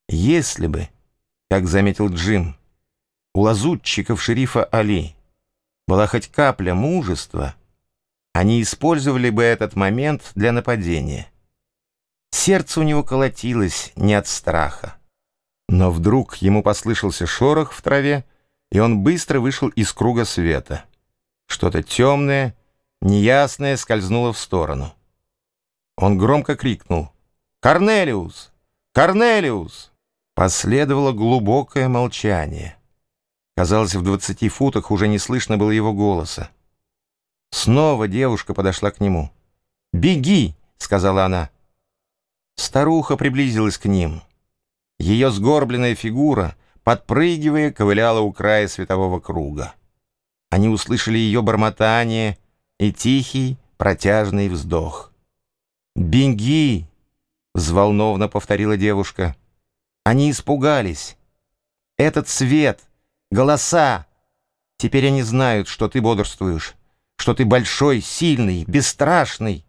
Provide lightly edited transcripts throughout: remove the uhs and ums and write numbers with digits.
Если бы, как заметил Джим, у лазутчиков шерифа Али была хоть капля мужества, они использовали бы этот момент для нападения. Сердце у него колотилось не от страха. Но вдруг ему послышался шорох в траве, и он быстро вышел из круга света. Что-то темное, неясное скользнуло в сторону. Он громко крикнул: «Корнелиус! Корнелиус!» Последовало глубокое молчание. Казалось, в 20 футах уже не слышно было его голоса. Снова девушка подошла к нему. «Беги!» — сказала она. Старуха приблизилась к ним. Ее сгорбленная фигура, подпрыгивая, ковыляла у края светового круга. Они услышали ее бормотание и тихий, протяжный вздох. «Беги!» — взволнованно повторила девушка. Они испугались. Этот свет, голоса. Теперь они знают, что ты бодрствуешь, что ты большой, сильный, бесстрашный.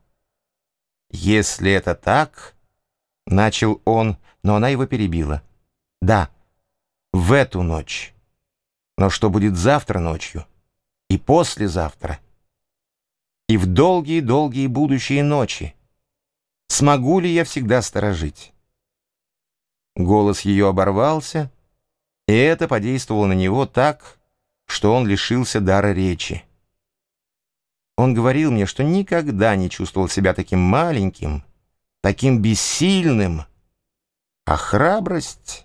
«Если это так...» — начал он, но она его перебила. «Да, в эту ночь. Но что будет завтра ночью? И послезавтра? И в долгие-долгие будущие ночи? Смогу ли я всегда сторожить?» Голос ее оборвался, и это подействовало на него так, что он лишился дара речи. Он говорил мне, что никогда не чувствовал себя таким маленьким, таким бессильным. А храбрость?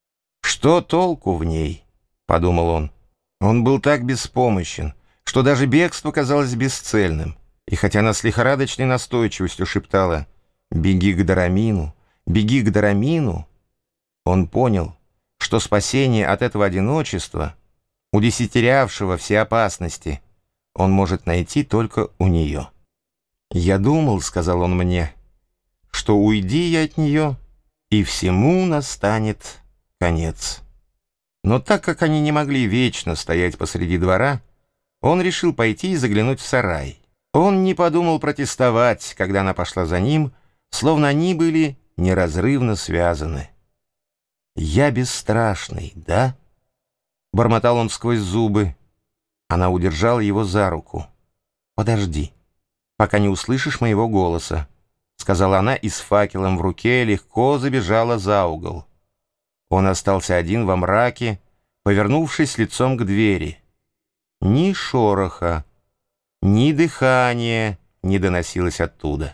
Что толку в ней? — подумал он. Он был так беспомощен, что даже бегство казалось бесцельным. И хотя она с лихорадочной настойчивостью шептала «Беги к Дорамину, беги к Дорамину», он понял, что спасение от этого одиночества, удесятерявшего все опасности, он может найти только у нее. «Я думал, — сказал он мне, — что уйди я от нее, и всему настанет конец». Но так как они не могли вечно стоять посреди двора, он решил пойти и заглянуть в сарай. Он не подумал протестовать, когда она пошла за ним, словно они были неразрывно связаны. «Я бесстрашный, да?» — бормотал он сквозь зубы. Она удержала его за руку. «Подожди, пока не услышишь моего голоса», — сказала она и с факелом в руке легко забежала за угол. Он остался один во мраке, повернувшись лицом к двери. Ни шороха, ни дыхания не доносилось оттуда.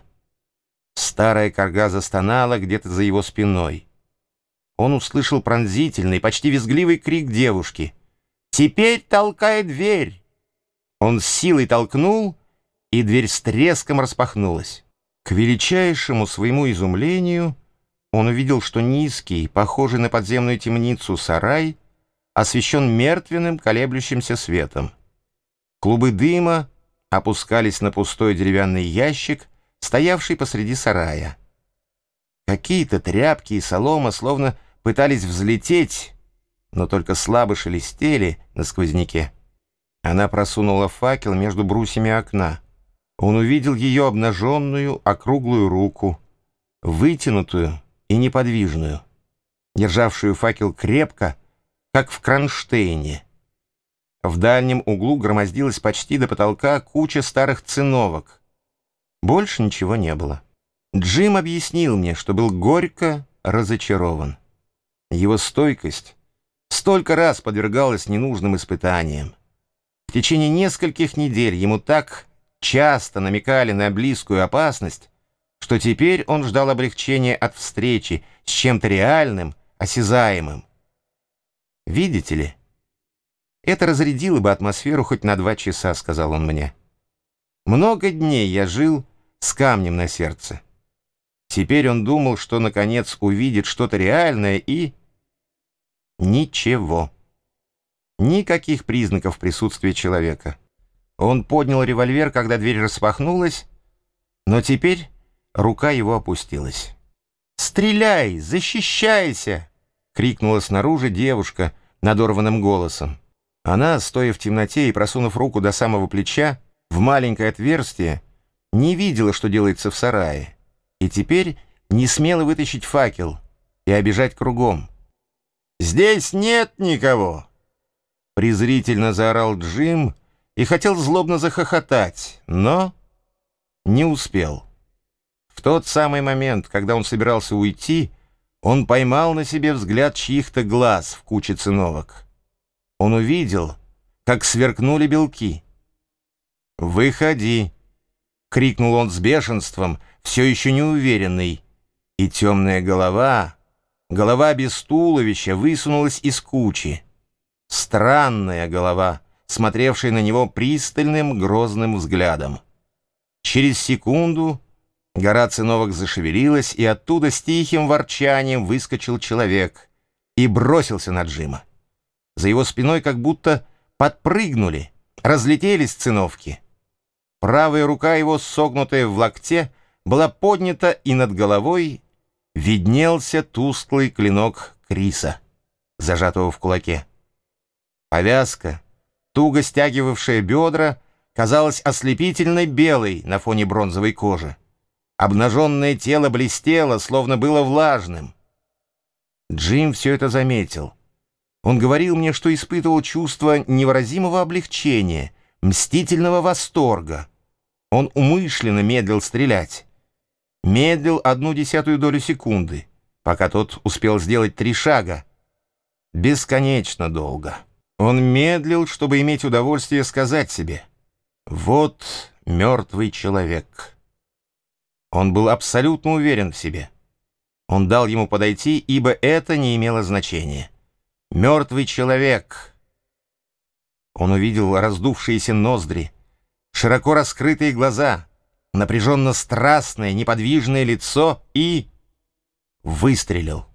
Старая карга застонала где-то за его спиной. Он услышал пронзительный, почти визгливый крик девушки. «Теперь толкай дверь!» Он с силой толкнул, и дверь с треском распахнулась. К величайшему своему изумлению он увидел, что низкий, похожий на подземную темницу сарай, освещен мертвенным колеблющимся светом. Клубы дыма опускались на пустой деревянный ящик, стоявший посреди сарая. Какие-то тряпки и солома словно пытались взлететь, но только слабо шелестели на сквозняке. Она просунула факел между брусьями окна. Он увидел ее обнаженную, округлую руку, вытянутую и неподвижную, державшую факел крепко, как в кронштейне. В дальнем углу громоздилась почти до потолка куча старых циновок. Больше ничего не было. Джим объяснил мне, что был горько разочарован. Его стойкость столько раз подвергалась ненужным испытаниям. В течение нескольких недель ему так часто намекали на близкую опасность, что теперь он ждал облегчения от встречи с чем-то реальным, осязаемым. «Видите ли, это разрядило бы атмосферу хоть на 2 часа», — сказал он мне. «Много дней я жил с камнем на сердце. Теперь он думал, что, наконец, увидит что-то реальное, и... ничего. Никаких признаков присутствия человека. Он поднял револьвер, когда дверь распахнулась, но теперь рука его опустилась. «Стреляй! Защищайся!» — крикнула снаружи девушка надорванным голосом. Она, стоя в темноте и просунув руку до самого плеча в маленькое отверстие, не видела, что делается в сарае, и теперь не смела вытащить факел, и обежать кругом. «Здесь нет никого!» Презрительно заорал Джим и хотел злобно захохотать, но не успел. В тот самый момент, когда он собирался уйти, он поймал на себе взгляд чьих-то глаз в куче циновок. Он увидел, как сверкнули белки. «Выходи!» — крикнул он с бешенством, все еще неуверенный, и темная голова без туловища, высунулась из кучи. Странная голова, смотревшая на него пристальным грозным взглядом. Через секунду гора циновок зашевелилась, и оттуда с тихим ворчанием выскочил человек и бросился на Джима. За его спиной как будто подпрыгнули, разлетелись циновки. Правая рука его, согнутая в локте, была поднята, и над головой виднелся тусклый клинок Криса, зажатого в кулаке. Повязка, туго стягивавшая бедра, казалась ослепительно белой на фоне бронзовой кожи. Обнаженное тело блестело, словно было влажным. Джим все это заметил. Он говорил мне, что испытывал чувство невыразимого облегчения, мстительного восторга. Он умышленно медлил стрелять. Медлил 1/10 долю секунды, пока тот успел сделать 3 шага. Бесконечно долго. Он медлил, чтобы иметь удовольствие сказать себе: «Вот мертвый человек». Он был абсолютно уверен в себе. Он дал ему подойти, ибо это не имело значения. «Мертвый человек». Он увидел раздувшиеся ноздри, широко раскрытые глаза, напряженно страстное, неподвижное лицо и выстрелил.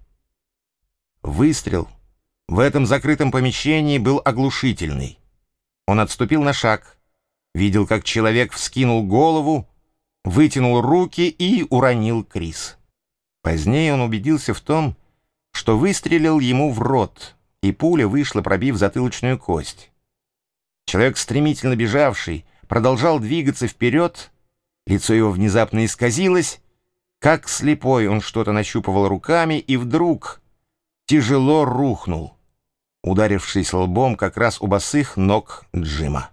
Выстрел в этом закрытом помещении был оглушительный. Он отступил на шаг, видел, как человек вскинул голову, вытянул руки и уронил Крис. Позднее он убедился в том, что выстрелил ему в рот, и пуля вышла, пробив затылочную кость. Человек, стремительно бежавший, продолжал двигаться вперед, лицо его внезапно исказилось, как слепой он что-то нащупывал руками и вдруг тяжело рухнул, ударившись лбом как раз у босых ног Джима.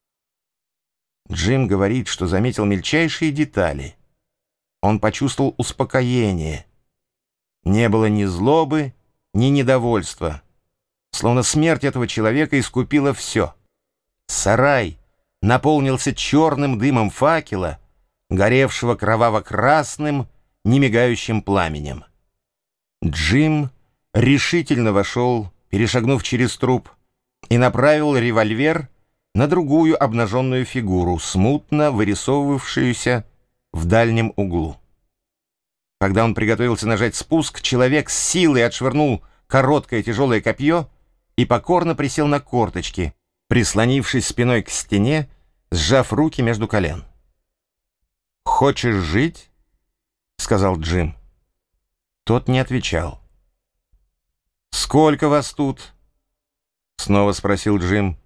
Джим говорит, что заметил мельчайшие детали. Он почувствовал успокоение. Не было ни злобы, ни недовольства. Словно смерть этого человека искупила все. Сарай наполнился черным дымом факела, горевшего кроваво-красным, немигающим пламенем. Джим решительно вошел, перешагнув через труп, и направил револьвер на другую обнаженную фигуру, смутно вырисовывавшуюся в дальнем углу. Когда он приготовился нажать спуск, человек с силой отшвырнул короткое тяжелое копье и покорно присел на корточки, прислонившись спиной к стене, сжав руки между колен. «Хочешь жить?» — сказал Джим. Тот не отвечал. «Сколько вас тут?» — снова спросил Джим.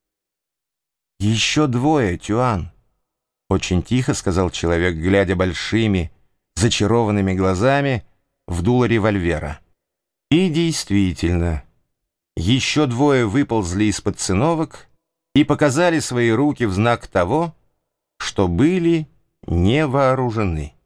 «Еще 2, Тюан», — очень тихо сказал человек, глядя большими, зачарованными глазами в дуло револьвера. И действительно, еще 2 выползли из-под циновок и показали свои руки в знак того, что были не вооружены.